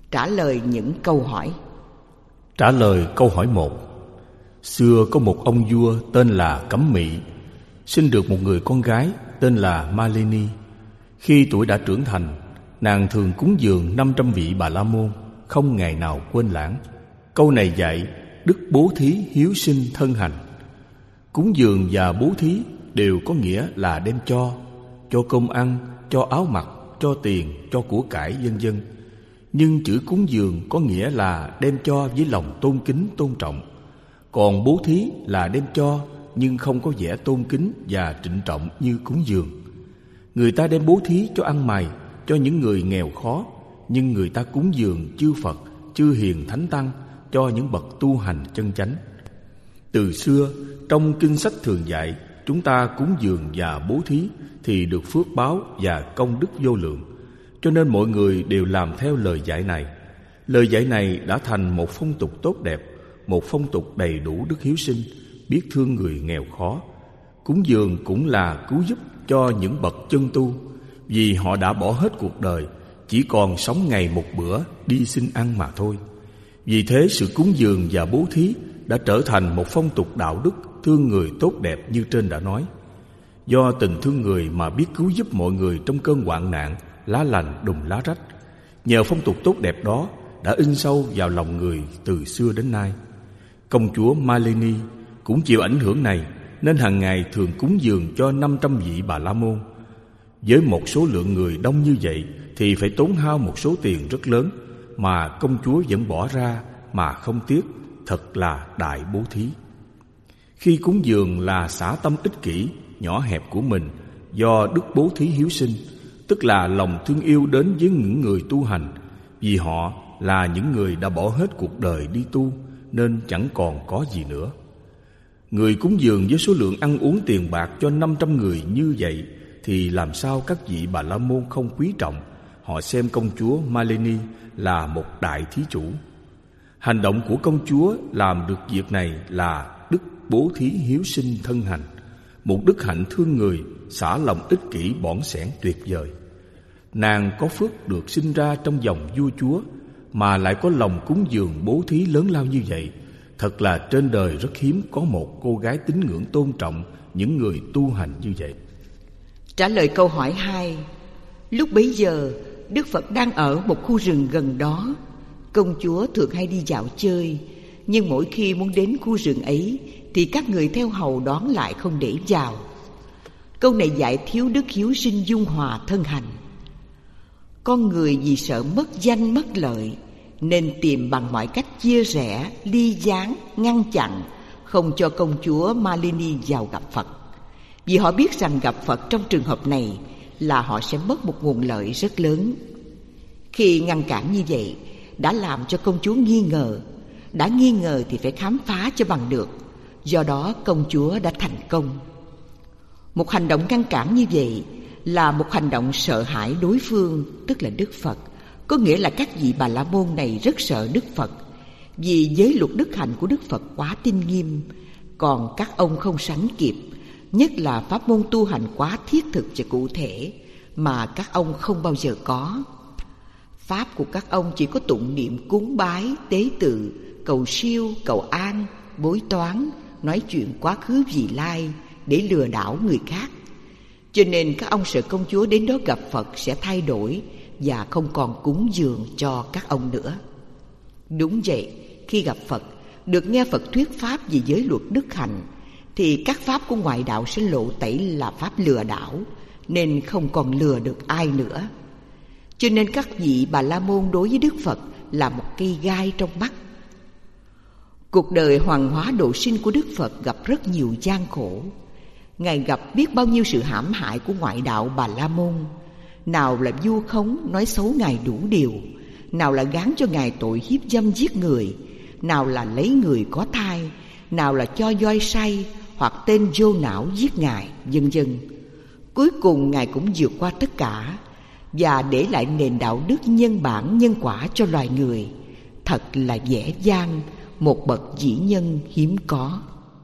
Trả lời những câu hỏi. Trả lời câu hỏi 1. Xưa có một ông vua tên là Cẩm Mị, sinh được một người con gái tên là Malini. Khi tuổi đã trưởng thành, nàng thường cúng dường 500 vị Bà La Môn, không ngày nào quên lãng. Câu này dạy đức bố thí hiếu sinh thân hành. Cúng dường và bố thí đều có nghĩa là đem cho cơm ăn, cho áo mặc, cho tiền, cho của cải vân vân. Nhưng chữ cúng dường có nghĩa là đem cho với lòng tôn kính tôn trọng. Còn bố thí là đem cho nhưng không có vẻ tôn kính và trịnh trọng như cúng dường. Người ta đem bố thí cho ăn mày, cho những người nghèo khó, nhưng người ta cúng dường chư Phật, chư hiền thánh tăng, cho những bậc tu hành chân chánh. Từ xưa, trong kinh sách thường dạy, chúng ta cúng dường và bố thí thì được phước báo và công đức vô lượng. Cho nên mọi người đều làm theo lời dạy này. Lời dạy này đã thành một phong tục tốt đẹp, một phong tục đầy đủ đức hiếu sinh, biết thương người nghèo khó. Cúng dường cũng là cứu giúp cho những bậc chân tu, vì họ đã bỏ hết cuộc đời, chỉ còn sống ngày một bữa đi xin ăn mà thôi. Vì thế sự cúng dường và bố thí đã trở thành một phong tục đạo đức thương người tốt đẹp như trên đã nói. Do tình thương người mà biết cứu giúp mọi người trong cơn hoạn nạn, lá lành đùm lá rách. Nhờ phong tục tốt đẹp đó đã in sâu vào lòng người từ xưa đến nay. Công chúa Malini cũng chịu ảnh hưởng này, nên hàng ngày thường cúng dường cho 500 vị Bà La Môn. Với một số lượng người đông như vậy thì phải tốn hao một số tiền rất lớn, mà công chúa vẫn bỏ ra mà không tiếc, thật là đại bố thí. Khi cúng dường là xả tâm ích kỷ, nhỏ hẹp của mình do đức bố thí hiếu sinh, tức là lòng thương yêu đến với những người tu hành, vì họ là những người đã bỏ hết cuộc đời đi tu nên chẳng còn có gì nữa. Người cúng dường với số lượng ăn uống tiền bạc cho 500 người như vậy thì làm sao các vị Bà La Môn không quý trọng? Họ xem công chúa Malini là một đại thí chủ. Hành động của công chúa làm được việc này là đức bố thí hiếu sinh thân hành, một đức hạnh thương người, xả lòng ích kỷ bỏn sẻn tuyệt vời. Nàng có phước được sinh ra trong dòng vua chúa mà lại có lòng cúng dường bố thí lớn lao như vậy. Thật là trên đời rất hiếm có một cô gái tín ngưỡng tôn trọng những người tu hành như vậy. Trả lời câu hỏi 2. Lúc bấy giờ, Đức Phật đang ở một khu rừng gần đó. Công chúa thường hay đi dạo chơi, nhưng mỗi khi muốn đến khu rừng ấy thì các người theo hầu đón lại không để vào. Câu này dạy thiếu đức hiếu sinh dung hòa thân hành. Con người vì sợ mất danh mất lợi nên tìm bằng mọi cách chia rẽ, ly gián, ngăn chặn, không cho công chúa Malini vào gặp Phật. Vì họ biết rằng gặp Phật trong trường hợp này là họ sẽ mất một nguồn lợi rất lớn. Khi ngăn cản như vậy đã làm cho công chúa nghi ngờ. Đã nghi ngờ thì phải khám phá cho bằng được. Do đó công chúa đã thành công. Một hành động ngăn cản như vậy là một hành động sợ hãi đối phương, tức là Đức Phật. Có nghĩa là các vị Bà La Môn này rất sợ Đức Phật, vì giới luật đức hạnh của Đức Phật quá tinh nghiêm, còn các ông không sánh kịp. Nhất là pháp môn tu hành quá thiết thực và cụ thể mà các ông không bao giờ có. Pháp của các ông chỉ có tụng niệm cúng bái, tế tự, cầu siêu, cầu an, bói toán, nói chuyện quá khứ vị lai để lừa đảo người khác. Cho nên các ông sợ công chúa đến đó gặp Phật sẽ thay đổi và không còn cúng dường cho các ông nữa. Đúng vậy, khi gặp Phật, được nghe Phật thuyết pháp về giới luật đức hạnh, thì các pháp của ngoại đạo sẽ lộ tẩy là pháp lừa đảo, nên không còn lừa được ai nữa. Cho nên các vị Bà La Môn đối với Đức Phật là một cây gai trong mắt. Cuộc đời hoàng hóa độ sinh của Đức Phật gặp rất nhiều gian khổ. Ngài gặp biết bao nhiêu sự hãm hại của ngoại đạo Bà La Môn. Nào là vu khống nói xấu Ngài đủ điều, nào là gán cho Ngài tội hiếp dâm giết người, nào là lấy người có thai, nào là cho voi say hoặc tên vô não giết Ngài, vân vân. Cuối cùng Ngài cũng vượt qua tất cả và để lại nền đạo đức nhân bản nhân quả cho loài người. Thật là vẻ vang, một bậc vĩ nhân hiếm có.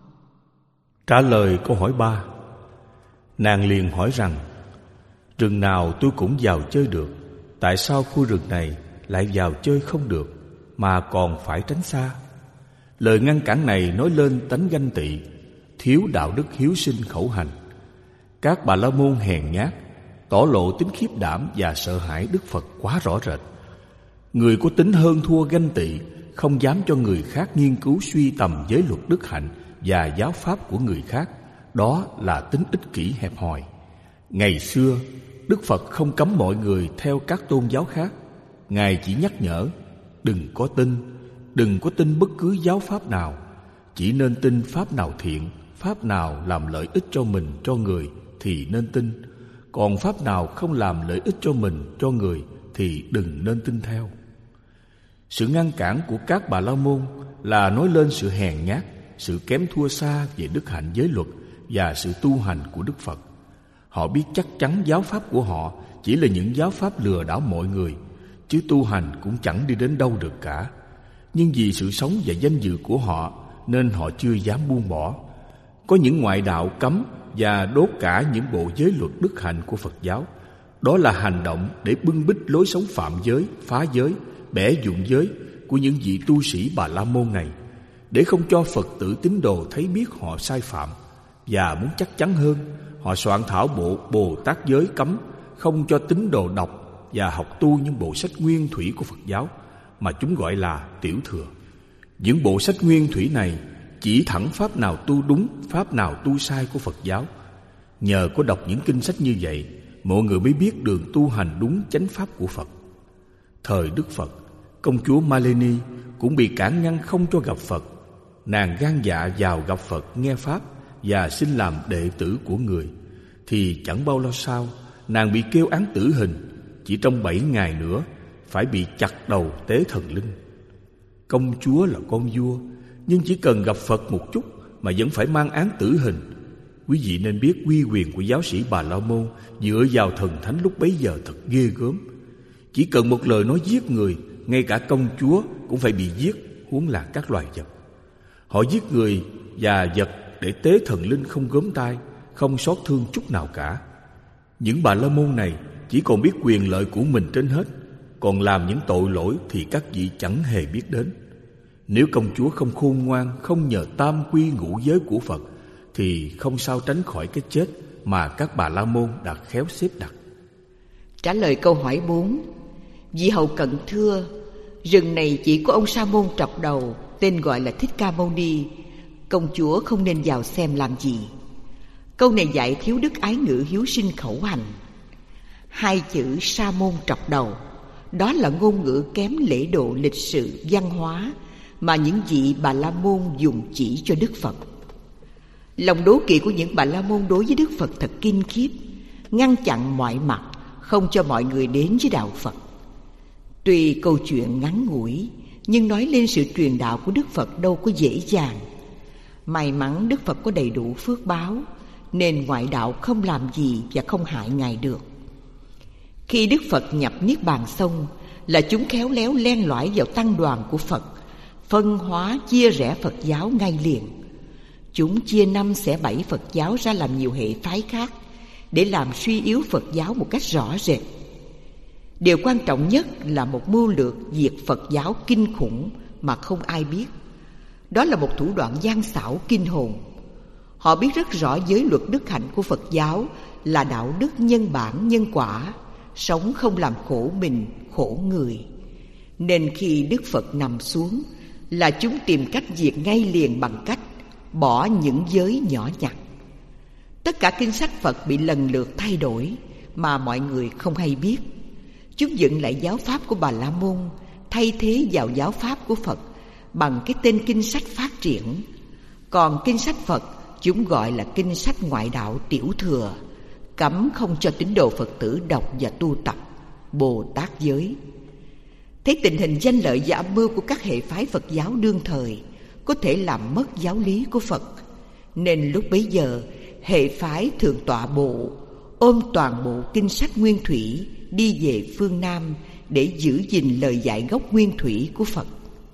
Trả lời câu hỏi 3. Nàng liền hỏi rằng: rừng nào tôi cũng vào chơi được, tại sao khu rừng này lại vào chơi không được, mà còn phải tránh xa. Lời ngăn cản này nói lên tánh ganh tị, thiếu đạo đức hiếu sinh khẩu hành. Các Bà La Môn hèn nhát, tỏ lộ tính khiếp đảm và sợ hãi Đức Phật quá rõ rệt. Người có tính hơn thua ganh tị, không dám cho người khác nghiên cứu suy tầm giới luật đức hạnh và giáo pháp của người khác. Đó là tính ích kỷ hẹp hòi. Ngày xưa, Đức Phật không cấm mọi người theo các tôn giáo khác. Ngài chỉ nhắc nhở, đừng có tin bất cứ giáo pháp nào. Chỉ nên tin pháp nào thiện, pháp nào làm lợi ích cho mình, cho người thì nên tin. Còn pháp nào không làm lợi ích cho mình, cho người thì đừng nên tin theo. Sự ngăn cản của các Bà La Môn là nói lên sự hèn nhát, sự kém thua xa về đức hạnh giới luật và sự tu hành của Đức Phật. Họ biết chắc chắn giáo pháp của họ chỉ là những giáo pháp lừa đảo mọi người, chứ tu hành cũng chẳng đi đến đâu được cả. Nhưng vì sự sống và danh dự của họ nên họ chưa dám buông bỏ. Có những ngoại đạo cấm và đốt cả những bộ giới luật đức hạnh của Phật giáo. Đó là hành động để bưng bít lối sống phạm giới, phá giới, bẻ dụng giới của những vị tu sĩ Bà La Môn này, để không cho Phật tử tín đồ thấy biết họ sai phạm. Và muốn chắc chắn hơn, họ soạn thảo bộ Bồ Tát giới cấm, không cho tín đồ đọc và học tu những bộ sách nguyên thủy của Phật giáo, mà chúng gọi là tiểu thừa. Những bộ sách nguyên thủy này chỉ thẳng pháp nào tu đúng, pháp nào tu sai của Phật giáo. Nhờ có đọc những kinh sách như vậy, mọi người mới biết đường tu hành đúng chánh pháp của Phật. Thời Đức Phật, công chúa Malini cũng bị cản ngăn không cho gặp Phật. Nàng gan dạ vào gặp Phật nghe pháp và xin làm đệ tử của người. Thì chẳng bao lâu sau, nàng bị kêu án tử hình. Chỉ trong 7 ngày nữa phải bị chặt đầu tế thần linh. Công chúa là con vua, nhưng chỉ cần gặp Phật một chút mà vẫn phải mang án tử hình. Quý vị nên biết uy quyền của giáo sĩ Bà La Môn dựa vào thần thánh lúc bấy giờ thật ghê gớm. Chỉ cần một lời nói giết người, ngay cả công chúa cũng phải bị giết, huống là các loài vật. Họ giết người và vật để tế thần linh không gớm tai, không xót thương chút nào cả. Những Bà La Môn này chỉ còn biết quyền lợi của mình trên hết, còn làm những tội lỗi thì các vị chẳng hề biết đến. Nếu công chúa không khôn ngoan, không nhờ tam quy ngũ giới của Phật, thì không sao tránh khỏi cái chết mà các Bà La Môn đã khéo xếp đặt. Trả lời câu hỏi 4, vị hầu cận thưa, rừng này chỉ có ông Sa Môn trọc đầu, tên gọi là Thích Ca Mâu Ni. Công chúa không nên vào xem làm gì. Câu này dạy thiếu đức ái ngữ hiếu sinh khẩu hành. 2 chữ Sa Môn trọc đầu, đó là ngôn ngữ kém lễ độ lịch sự văn hóa mà những vị Bà La Môn dùng chỉ cho Đức Phật. Lòng đố kỵ của những Bà La Môn đối với Đức Phật thật kinh khiếp, ngăn chặn mọi mặt, không cho mọi người đến với đạo Phật. Tuy câu chuyện ngắn ngủi, nhưng nói lên sự truyền đạo của Đức Phật đâu có dễ dàng. May mắn Đức Phật có đầy đủ phước báo, nên ngoại đạo không làm gì và không hại Ngài được. Khi Đức Phật nhập Niết Bàn xong, là chúng khéo léo len lỏi vào tăng đoàn của Phật, phân hóa chia rẽ Phật giáo ngay liền. Chúng chia 5 xẻ 7 Phật giáo ra làm nhiều hệ phái khác, để làm suy yếu Phật giáo một cách rõ rệt. Điều quan trọng nhất là một mưu lược diệt Phật giáo kinh khủng mà không ai biết. Đó là một thủ đoạn gian xảo kinh hồn. Họ biết rất rõ giới luật đức hạnh của Phật giáo là đạo đức nhân bản nhân quả, sống không làm khổ mình, khổ người. Nên khi Đức Phật nằm xuống, là chúng tìm cách diệt ngay liền bằng cách bỏ những giới nhỏ nhặt. Tất cả kinh sách Phật bị lần lượt thay đổi mà mọi người không hay biết. Chúng dựng lại giáo pháp của Bà La Môn, thay thế vào giáo pháp của Phật bằng cái tên kinh sách phát triển. Còn kinh sách Phật chúng gọi là kinh sách ngoại đạo tiểu thừa, cấm không cho tín đồ Phật tử đọc và tu tập Bồ Tát giới. Thấy tình hình danh lợi và âm mưu của các hệ phái Phật giáo đương thời có thể làm mất giáo lý của Phật, nên lúc bấy giờ hệ phái Thượng Tọa Bộ ôm toàn bộ kinh sách nguyên thủy đi về phương Nam để giữ gìn lời dạy gốc nguyên thủy của Phật.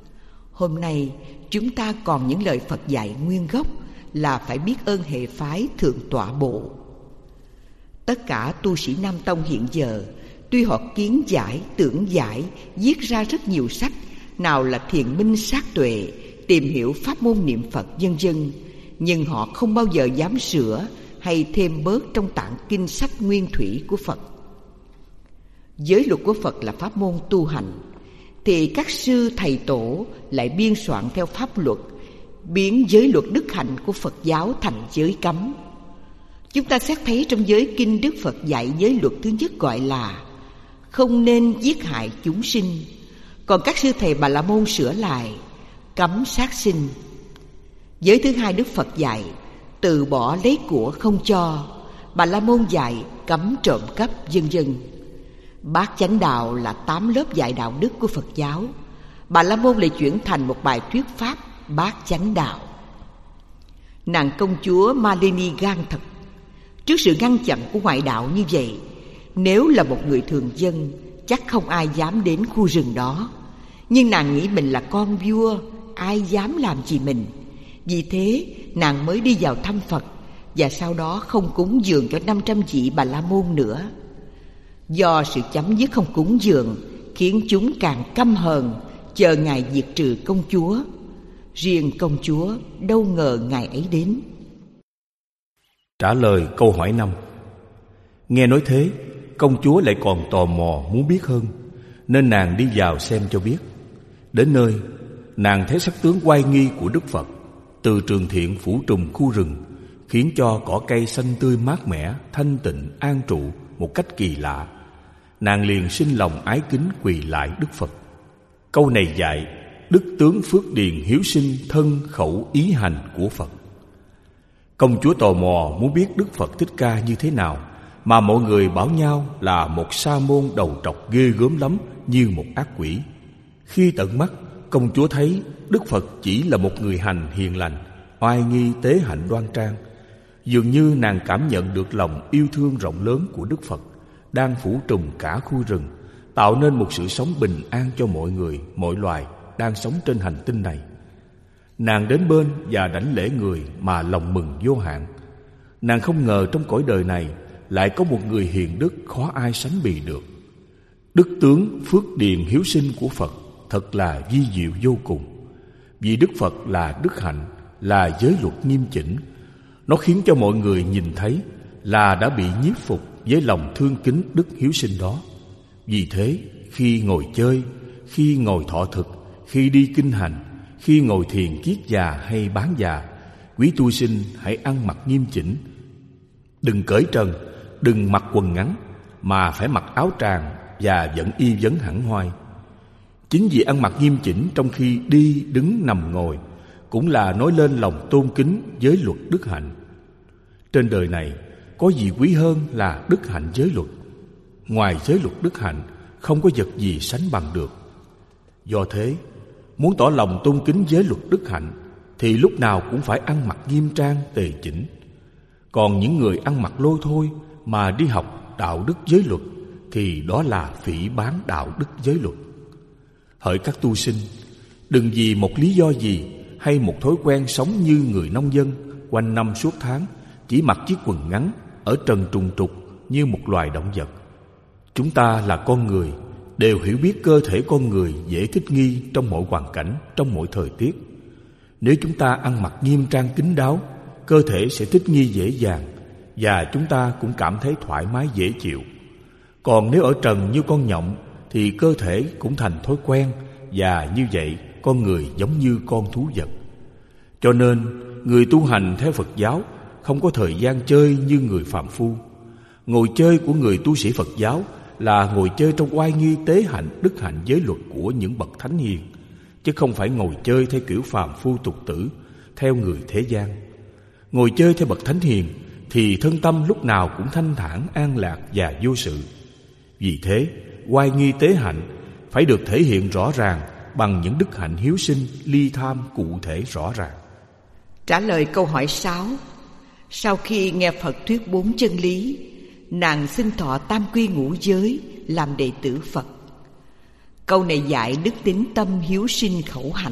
Hôm nay chúng ta còn những lời Phật dạy nguyên gốc là phải biết ơn hệ phái Thượng Tọa Bộ. Tất cả tu sĩ Nam Tông hiện giờ Tuy họ kiến giải, tưởng giải, viết ra rất nhiều sách, nào là Thiền Minh Sát Tuệ, Tìm hiểu pháp môn niệm Phật vân vân, nhưng họ không bao giờ dám sửa hay thêm bớt trong tạng kinh sách nguyên thủy của Phật. Giới luật của Phật là pháp môn tu hành, thì các sư thầy tổ lại biên soạn theo pháp luật, biến giới luật đức hạnh của Phật giáo thành giới cấm. Chúng ta xét thấy trong giới kinh, Đức Phật dạy giới luật thứ nhất gọi là không nên giết hại chúng sinh, còn các sư thầy Bà La Môn sửa lại cấm sát sinh. Giới thứ hai Đức Phật dạy từ bỏ lấy của không cho, Bà La Môn dạy cấm trộm cắp vân vân. Bát chánh đạo là 8 lớp dạy đạo đức của Phật giáo, Bà La Môn lại chuyển thành một bài thuyết pháp bát chánh đạo. Nàng công chúa Malini gan thật. Trước sự ngăn chặn của ngoại đạo như vậy, nếu là một người thường dân, chắc không ai dám đến khu rừng đó. Nhưng nàng nghĩ mình là con vua, ai dám làm gì mình. Vì thế nàng mới đi vào thăm Phật, và sau đó không cúng dường cho 500 vị Bà La Môn nữa. Do sự chấm dứt không cúng dường khiến chúng càng căm hờn, chờ Ngài diệt trừ công chúa. Riêng công chúa đâu ngờ Ngài ấy đến. Trả lời câu hỏi 5. Nghe nói thế, công chúa lại còn tò mò muốn biết hơn, nên nàng đi vào xem cho biết. Đến nơi, nàng thấy sắc tướng oai nghi của Đức Phật từ trường thiện phủ trùm khu rừng, khiến cho cỏ cây xanh tươi mát mẻ, thanh tịnh, an trụ một cách kỳ lạ. Nàng liền sinh lòng ái kính quỳ lại Đức Phật. Câu này dạy đức tướng phước điền hiếu sinh thân khẩu ý hành của Phật. Công chúa tò mò muốn biết Đức Phật Thích Ca như thế nào, mà mọi người bảo nhau là một sa môn đầu trọc ghê gớm lắm, như một ác quỷ. Khi tận mắt, công chúa thấy Đức Phật chỉ là một người hành hiền lành, oai nghi tế hạnh đoan trang. Dường như nàng cảm nhận được lòng yêu thương rộng lớn của Đức Phật đang phủ trùm cả khu rừng, tạo nên một sự sống bình an cho mọi người, mọi loài đang sống trên hành tinh này. Nàng đến bên và đảnh lễ người mà lòng mừng vô hạn. Nàng không ngờ trong cõi đời này lại có một người hiền đức khó ai sánh bì được. Đức tướng phước điền hiếu sinh của Phật thật là vi diệu vô cùng. Vì Đức Phật là đức hạnh, là giới luật nghiêm chỉnh. Nó khiến cho mọi người nhìn thấy là đã bị nhiếp phục với lòng thương kính đức hiếu sinh đó. Vì thế, khi ngồi chơi, khi ngồi thọ thực, khi đi kinh hành, khi ngồi thiền kiết già hay bán già, quý tu sinh hãy ăn mặc nghiêm chỉnh. Đừng cởi trần, đừng mặc quần ngắn, mà phải mặc áo tràng và vẫn y vấn hẳn hoi. Chính vì ăn mặc nghiêm chỉnh trong khi đi, đứng, nằm, ngồi cũng là nói lên lòng tôn kính giới luật đức hạnh. Trên đời này có gì quý hơn là đức hạnh giới luật. Ngoài giới luật đức hạnh, không có vật gì sánh bằng được. Do thế, muốn tỏ lòng tôn kính giới luật đức hạnh thì lúc nào cũng phải ăn mặc nghiêm trang tề chỉnh. Còn những người ăn mặc lôi thôi mà đi học đạo đức giới luật thì đó là phỉ báng đạo đức giới luật. Hỡi các tu sinh, đừng vì một lý do gì hay một thói quen sống như người nông dân quanh năm suốt tháng chỉ mặc chiếc quần ngắn ở trần trùng trục như một loài động vật. Chúng ta là con người, đều hiểu biết cơ thể con người dễ thích nghi trong mọi hoàn cảnh, trong mọi thời tiết. Nếu chúng ta ăn mặc nghiêm trang kín đáo, cơ thể sẽ thích nghi dễ dàng và chúng ta cũng cảm thấy thoải mái dễ chịu. Còn nếu ở trần như con nhộng thì cơ thể cũng thành thói quen, và như vậy con người giống như con thú vật. Cho nên người tu hành theo Phật giáo không có thời gian chơi như người phàm phu. Ngồi chơi của người tu sĩ Phật giáo là ngồi chơi trong oai nghi tế hạnh đức hạnh giới luật của những bậc thánh hiền, chứ không phải ngồi chơi theo kiểu phàm phu tục tử, theo người thế gian. Ngồi chơi theo bậc thánh hiền thì thân tâm lúc nào cũng thanh thản, an lạc và vô sự. Vì thế, oai nghi tế hạnh phải được thể hiện rõ ràng bằng những đức hạnh hiếu sinh, ly tham cụ thể rõ ràng. Trả lời câu hỏi 6. Sau khi nghe Phật thuyết 4 chân lý, nàng xin thọ tam quy ngũ giới, làm đệ tử Phật. Câu này dạy đức tín tâm hiếu sinh khẩu hành.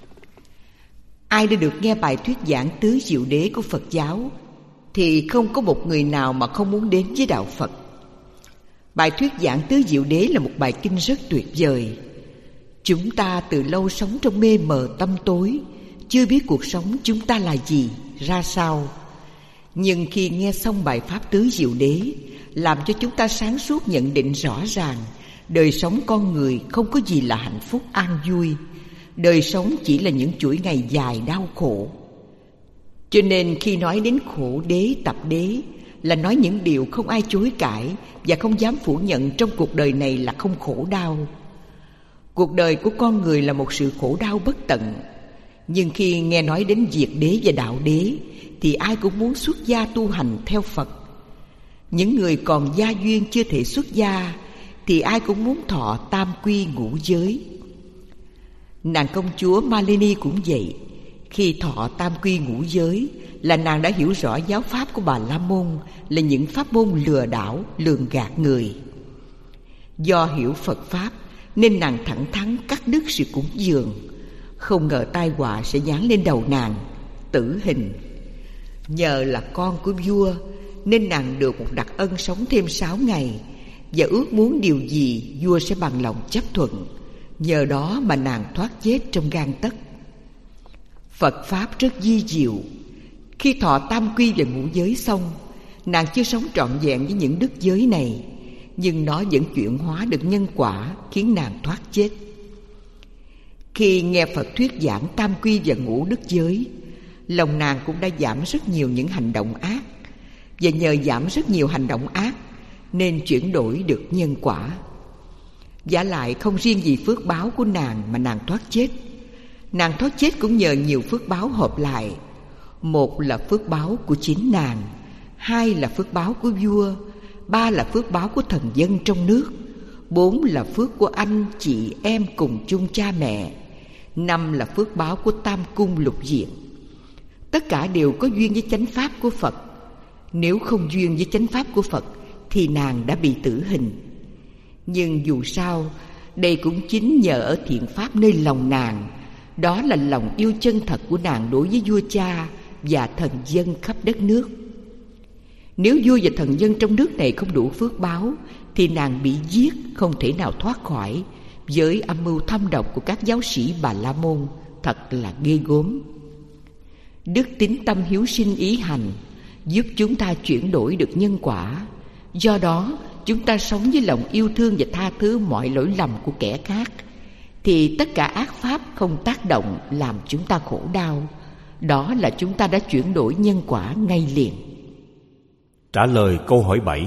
Ai đã được nghe bài thuyết giảng tứ diệu đế của Phật giáo thì không có một người nào mà không muốn đến với đạo Phật. Bài thuyết giảng Tứ Diệu Đế là một bài kinh rất tuyệt vời. Chúng ta từ lâu sống trong mê mờ tăm tối, chưa biết cuộc sống chúng ta là gì, ra sao. Nhưng khi nghe xong bài pháp Tứ Diệu Đế, làm cho chúng ta sáng suốt nhận định rõ ràng đời sống con người không có gì là hạnh phúc an vui. Đời sống chỉ là những chuỗi ngày dài đau khổ. Cho nên khi nói đến khổ đế tập đế là nói những điều không ai chối cãi và không dám phủ nhận trong cuộc đời này là không khổ đau. Cuộc đời của con người là một sự khổ đau bất tận. Nhưng khi nghe nói đến diệt đế và đạo đế thì ai cũng muốn xuất gia tu hành theo Phật. Những người còn gia duyên chưa thể xuất gia thì ai cũng muốn thọ tam quy ngũ giới. Nàng công chúa Malini cũng vậy. Khi thọ tam quy ngũ giới là nàng đã hiểu rõ giáo pháp của Bà La Môn là những pháp môn lừa đảo, lường gạt người. Do hiểu Phật pháp nên nàng thẳng thắn cắt đứt sự cúng dường. Không ngờ tai họa sẽ giáng lên đầu nàng, tử hình. Nhờ là con của vua nên nàng được một đặc ân sống thêm 6 ngày, và ước muốn điều gì vua sẽ bằng lòng chấp thuận. Nhờ đó mà nàng thoát chết trong gang tấc. Phật pháp rất vi diệu. Khi thọ tam quy và ngũ giới xong, nàng chưa sống trọn vẹn với những đức giới này, nhưng nó vẫn chuyển hóa được nhân quả, khiến nàng thoát chết. Khi nghe Phật thuyết giảng tam quy và ngũ đức giới, lòng nàng cũng đã giảm rất nhiều những hành động ác. Và nhờ giảm rất nhiều hành động ác nên chuyển đổi được nhân quả. Vả lại không riêng gì phước báo của nàng mà nàng thoát chết. Nàng thoát chết cũng nhờ nhiều phước báo hợp lại. Một là phước báo của chính nàng, hai là phước báo của vua, ba là phước báo của thần dân trong nước, bốn là phước của anh chị em cùng chung cha mẹ, năm là phước báo của tam cung lục diện. Tất cả đều có duyên với chánh pháp của Phật. Nếu không duyên với chánh pháp của Phật thì nàng đã bị tử hình. Nhưng dù sao, đây cũng chính nhờ ở thiện pháp nơi lòng nàng. Đó là lòng yêu chân thật của nàng đối với vua cha và thần dân khắp đất nước. Nếu vua và thần dân trong nước này không đủ phước báo thì nàng bị giết, không thể nào thoát khỏi, với âm mưu thâm độc của các giáo sĩ Bà La Môn. Thật là ghê gớm. Đức tín tâm hiếu sinh ý hành giúp chúng ta chuyển đổi được nhân quả. Do đó chúng ta sống với lòng yêu thương và tha thứ mọi lỗi lầm của kẻ khác, thì tất cả ác pháp không tác động làm chúng ta khổ đau. Đó là chúng ta đã chuyển đổi nhân quả ngay liền. Trả lời câu hỏi 7.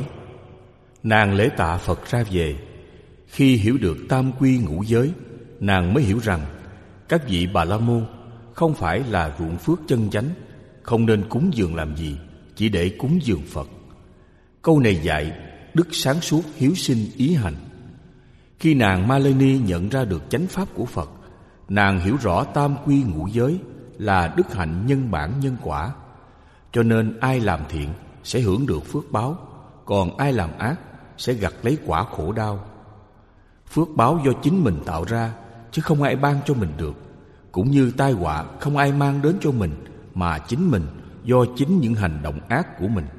Nàng lễ tạ Phật ra về. Khi hiểu được tam quy ngũ giới, nàng mới hiểu rằng các vị Bà La Môn không phải là ruộng phước chân chánh, không nên cúng dường làm gì, chỉ để cúng dường Phật. Câu này dạy đức sáng suốt hiếu sinh ý hành. Khi nàng Malini nhận ra được chánh pháp của Phật, nàng hiểu rõ tam quy ngũ giới là đức hạnh nhân bản nhân quả. Cho nên ai làm thiện sẽ hưởng được phước báo, còn ai làm ác sẽ gặt lấy quả khổ đau. Phước báo do chính mình tạo ra, chứ không ai ban cho mình được. Cũng như tai họa không ai mang đến cho mình, mà chính mình do chính những hành động ác của mình.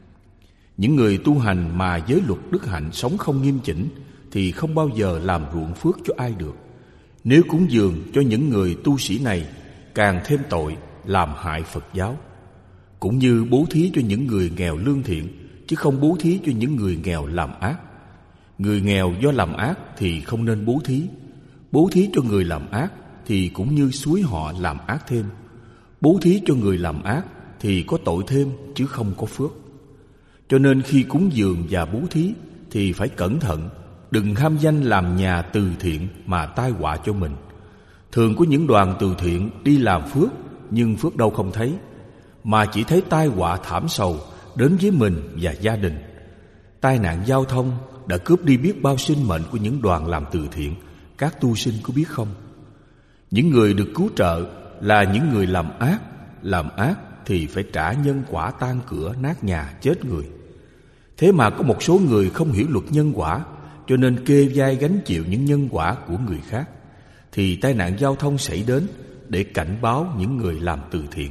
Những người tu hành mà giới luật đức hạnh sống không nghiêm chỉnh thì không bao giờ làm ruộng phước cho ai được. Nếu cúng dường cho những người tu sĩ này, càng thêm tội làm hại Phật giáo. Cũng như bố thí cho những người nghèo lương thiện, chứ không bố thí cho những người nghèo làm ác. Người nghèo do làm ác thì không nên bố thí. Bố thí cho người làm ác thì cũng như xúi họ làm ác thêm. Bố thí cho người làm ác thì có tội thêm chứ không có phước. Cho nên khi cúng dường và bố thí thì phải cẩn thận, đừng ham danh làm nhà từ thiện mà tai họa cho mình. Thường có những đoàn từ thiện đi làm phước, nhưng phước đâu không thấy, mà chỉ thấy tai họa thảm sầu đến với mình và gia đình. Tai nạn giao thông đã cướp đi biết bao sinh mệnh của những đoàn làm từ thiện, các tu sinh có biết không? Những người được cứu trợ là những người làm ác thì phải trả nhân quả tan cửa nát nhà chết người. Thế mà có một số người không hiểu luật nhân quả, cho nên kê vai gánh chịu những nhân quả của người khác, thì tai nạn giao thông xảy đến để cảnh báo những người làm từ thiện.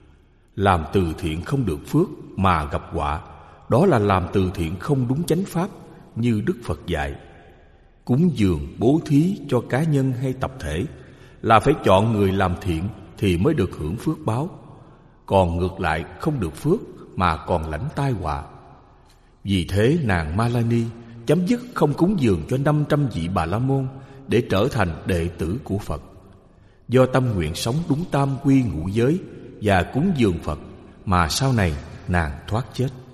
Làm từ thiện không được phước mà gặp họa, đó là làm từ thiện không đúng chánh pháp, như Đức Phật dạy. Cúng dường bố thí cho cá nhân hay tập thể là phải chọn người làm thiện thì mới được hưởng phước báo, còn ngược lại không được phước mà còn lãnh tai họa. Vì thế nàng Malani chấm dứt không cúng dường cho 500 vị Bà La Môn để trở thành đệ tử của Phật. Do tâm nguyện sống đúng tam quy ngũ giới và cúng dường Phật mà sau này nàng thoát chết.